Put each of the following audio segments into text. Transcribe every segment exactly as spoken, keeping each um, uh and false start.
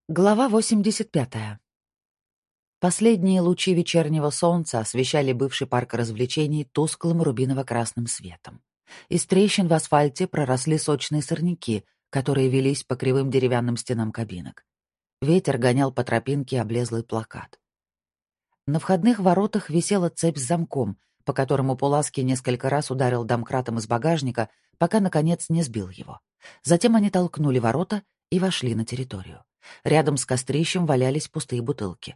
Глава восемьдесят пятая. Последние лучи вечернего солнца освещали бывший парк развлечений тусклым рубиново-красным светом. Из трещин в асфальте проросли сочные сорняки, которые велись по кривым деревянным стенам кабинок. Ветер гонял по тропинке облезлый плакат. На входных воротах висела цепь с замком, по которому Пуласки несколько раз ударил домкратом из багажника, пока, наконец, не сбил его. Затем они толкнули ворота и вошли на территорию. Рядом с кострищем валялись пустые бутылки.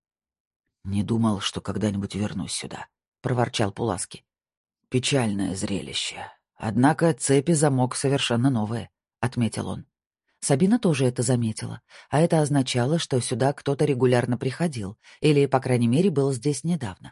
«Не думал, что когда-нибудь вернусь сюда», — проворчал Пуласки. «Печальное зрелище. Однако цепи замок совершенно новые», — отметил он. Сабина тоже это заметила, а это означало, что сюда кто-то регулярно приходил, или, по крайней мере, был здесь недавно.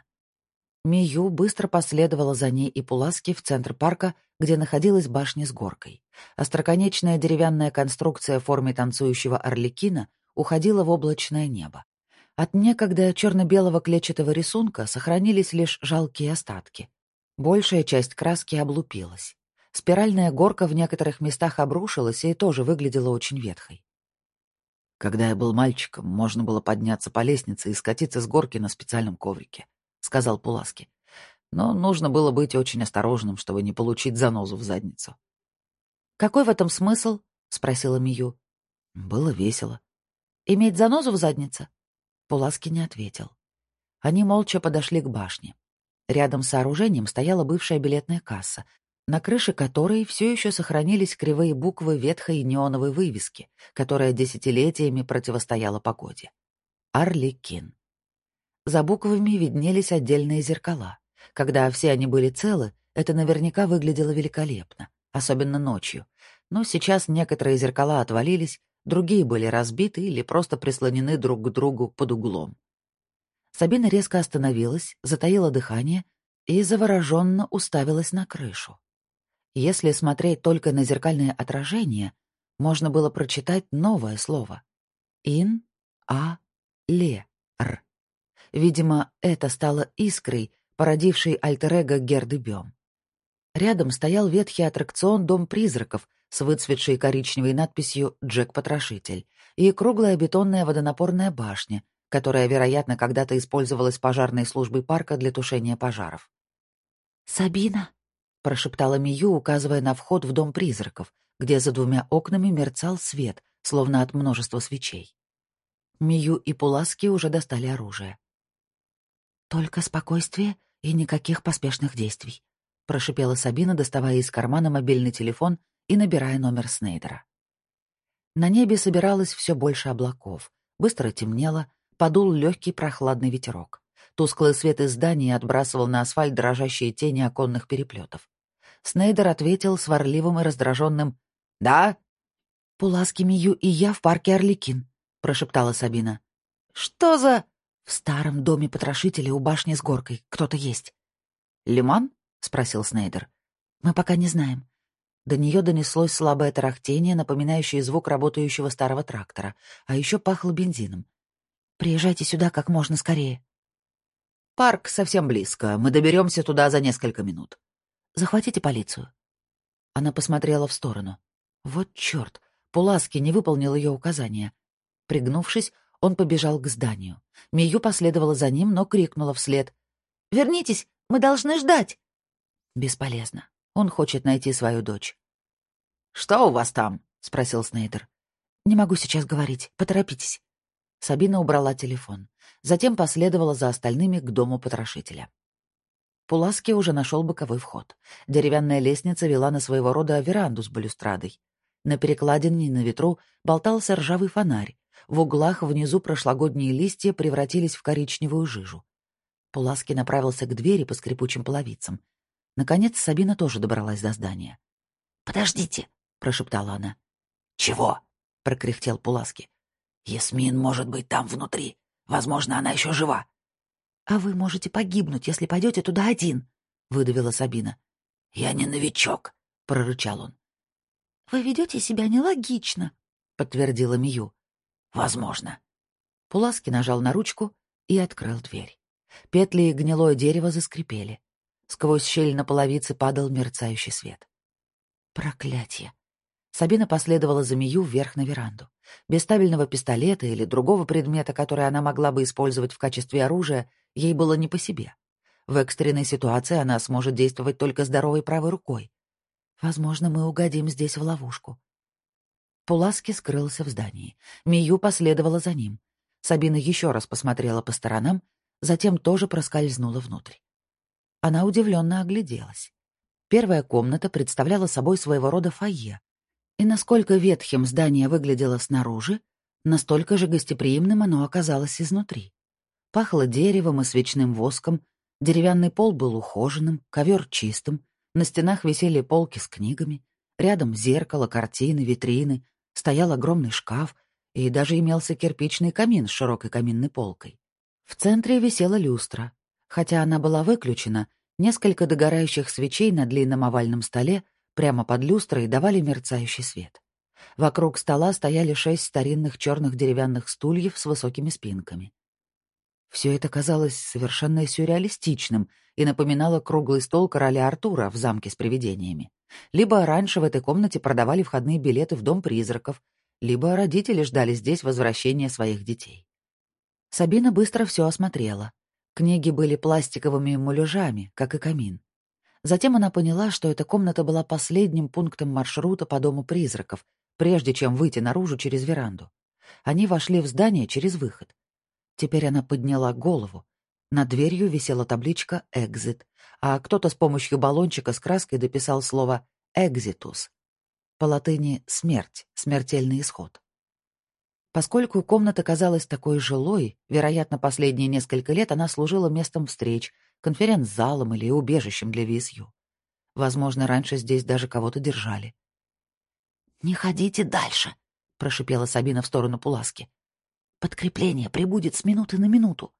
Мию быстро последовала за ней и Пуласки в центр парка, где находилась башня с горкой. Остроконечная деревянная конструкция в форме танцующего орликина уходила в облачное небо. От некогда черно-белого клетчатого рисунка сохранились лишь жалкие остатки. Большая часть краски облупилась. Спиральная горка в некоторых местах обрушилась и тоже выглядела очень ветхой. «Когда я был мальчиком, можно было подняться по лестнице и скатиться с горки на специальном коврике», — сказал Пуласки. «Но нужно было быть очень осторожным, чтобы не получить занозу в задницу». «Какой в этом смысл?» — спросила Мию. «Было весело». «Иметь занозу в заднице?» Пуласки не ответил. Они молча подошли к башне. Рядом с сооружением стояла бывшая билетная касса, на крыше которой все еще сохранились кривые буквы ветхой неоновой вывески, которая десятилетиями противостояла погоде. «Орликин». За буквами виднелись отдельные зеркала. Когда все они были целы, это наверняка выглядело великолепно, особенно ночью. Но сейчас некоторые зеркала отвалились, другие были разбиты или просто прислонены друг к другу под углом. Сабина резко остановилась, затаила дыхание и завороженно уставилась на крышу. Если смотреть только на зеркальное отражение, можно было прочитать новое слово — «ин-а-ле-р». Видимо, это стало искрой, породившей альтер-эго Герды Бём. Рядом стоял ветхий аттракцион «Дом призраков» с выцветшей коричневой надписью «Джек-потрошитель» и круглая бетонная водонапорная башня, которая, вероятно, когда-то использовалась пожарной службой парка для тушения пожаров. «Сабина», — прошептала Мию, указывая на вход в Дом призраков, где за двумя окнами мерцал свет, словно от множества свечей. Мию и Пуласки уже достали оружие. «Только спокойствие и никаких поспешных действий», — прошипела Сабина, доставая из кармана мобильный телефон и набирая номер Снейдера. На небе собиралось все больше облаков. Быстро темнело, подул легкий прохладный ветерок. Тусклый свет из здания отбрасывал на асфальт дрожащие тени оконных переплетов. Снейдер ответил сварливым и раздраженным «Да?» «Пуласки, Мию и я в парке Орликин», — прошептала Сабина. «Что за...» «В старом доме потрошителя у башни с горкой кто-то есть». «Лиман?» — спросил Снейдер. «Мы пока не знаем». До нее донеслось слабое тарахтение, напоминающее звук работающего старого трактора, а еще пахло бензином. «Приезжайте сюда как можно скорее». «Парк совсем близко. Мы доберемся туда за несколько минут». «Захватите полицию». Она посмотрела в сторону. Вот черт, Пуласки не выполнил ее указания. Пригнувшись, он побежал к зданию. Мию последовала за ним, но крикнула вслед. «Вернитесь! Мы должны ждать!» Бесполезно. Он хочет найти свою дочь. «Что у вас там?» — спросил Снейдер. «Не могу сейчас говорить. Поторопитесь». Сабина убрала телефон. Затем последовала за остальными к дому потрошителя. Пуласки уже нашел боковой вход. Деревянная лестница вела на своего рода веранду с балюстрадой. На перекладине на ветру болтался ржавый фонарь. В углах внизу прошлогодние листья превратились в коричневую жижу. Пуласки направился к двери по скрипучим половицам. Наконец Сабина тоже добралась до здания. «Подождите», — прошептала она. «Чего?» — прокряхтел Пуласки. «Ясмин может быть там внутри. Возможно, она еще жива». «А вы можете погибнуть, если пойдете туда один», — выдавила Сабина. «Я не новичок», — прорычал он. «Вы ведете себя нелогично», — подтвердила Мию. «Возможно». Пуласки нажал на ручку и открыл дверь. Петли и гнилое дерево заскрипели. Сквозь щель на половице падал мерцающий свет. Проклятье! Сабина последовала за Мию вверх на веранду. Без стабильного пистолета или другого предмета, который она могла бы использовать в качестве оружия, ей было не по себе. В экстренной ситуации она сможет действовать только здоровой правой рукой. Возможно, мы угодим здесь в ловушку. Пуласки скрылся в здании. Мию последовала за ним. Сабина еще раз посмотрела по сторонам, затем тоже проскользнула внутрь. Она удивленно огляделась. Первая комната представляла собой своего рода фойе. И насколько ветхим здание выглядело снаружи, настолько же гостеприимным оно оказалось изнутри. Пахло деревом и свечным воском, деревянный пол был ухоженным, ковер чистым, на стенах висели полки с книгами, рядом зеркало, картины, витрины, стоял огромный шкаф и даже имелся кирпичный камин с широкой каминной полкой. В центре висела люстра. Хотя она была выключена, несколько догорающих свечей на длинном овальном столе прямо под люстрой давали мерцающий свет. Вокруг стола стояли шесть старинных черных деревянных стульев с высокими спинками. Все это казалось совершенно сюрреалистичным и напоминало круглый стол короля Артура в замке с привидениями. Либо раньше в этой комнате продавали входные билеты в дом призраков, либо родители ждали здесь возвращения своих детей. Сабина быстро все осмотрела. Книги были пластиковыми муляжами, как и камин. Затем она поняла, что эта комната была последним пунктом маршрута по дому призраков, прежде чем выйти наружу через веранду. Они вошли в здание через выход. Теперь она подняла голову. Над дверью висела табличка «Экзит», а кто-то с помощью баллончика с краской дописал слово «Экзитус». По латыни «смерть», «смертельный исход». Поскольку комната казалась такой жилой, вероятно, последние несколько лет она служила местом встреч, конференц-залом или убежищем для ви эс ю. Возможно, раньше здесь даже кого-то держали. «Не ходите дальше», — прошипела Сабина в сторону Пуласки. «Подкрепление прибудет с минуты на минуту».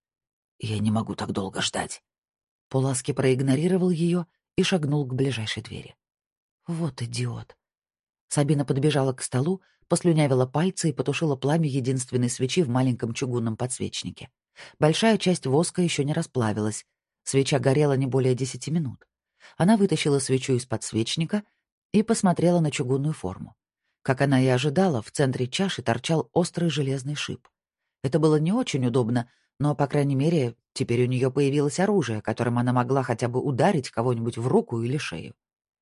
«Я не могу так долго ждать». Пуласки проигнорировал ее и шагнул к ближайшей двери. «Вот идиот». Сабина подбежала к столу, послюнявила пальцы и потушила пламя единственной свечи в маленьком чугунном подсвечнике. Большая часть воска еще не расплавилась. Свеча горела не более десяти минут. Она вытащила свечу из подсвечника и посмотрела на чугунную форму. Как она и ожидала, в центре чаши торчал острый железный шип. Это было не очень удобно, но, по крайней мере, теперь у нее появилось оружие, которым она могла хотя бы ударить кого-нибудь в руку или шею.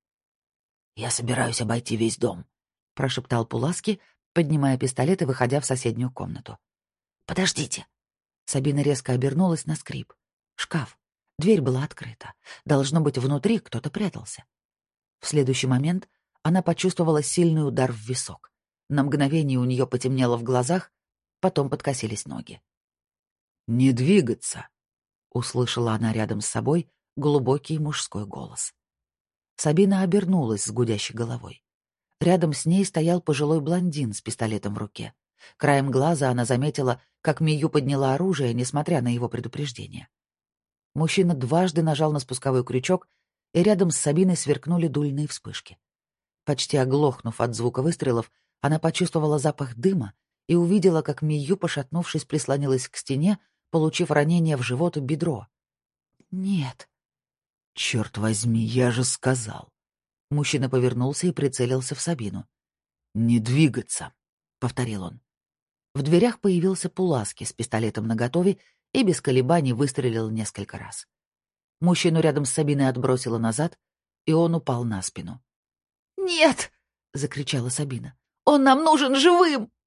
«Я собираюсь обойти весь дом», — прошептал Пуласки, поднимая пистолет и выходя в соседнюю комнату. «Подождите». Сабина резко обернулась на скрип. Шкаф. Дверь была открыта. Должно быть, внутри кто-то прятался. В следующий момент она почувствовала сильный удар в висок. На мгновение у нее потемнело в глазах, потом подкосились ноги. «Не двигаться!» — услышала она рядом с собой глубокий мужской голос. Сабина обернулась с гудящей головой. Рядом с ней стоял пожилой блондин с пистолетом в руке. Краем глаза она заметила, как Мию подняла оружие, несмотря на его предупреждение. Мужчина дважды нажал на спусковой крючок, и рядом с Сабиной сверкнули дульные вспышки. Почти оглохнув от звука выстрелов, она почувствовала запах дыма и увидела, как Мию, пошатнувшись, прислонилась к стене, получив ранение в живот и бедро. «Нет». «Черт возьми, я же сказал». Мужчина повернулся и прицелился в Сабину. «Не двигаться», — повторил он. В дверях появился Пуласки с пистолетом наготове и без колебаний выстрелил несколько раз. Мужчину рядом с Сабиной отбросило назад, и он упал на спину. «Нет!» — закричала Сабина. «Он нам нужен живым!»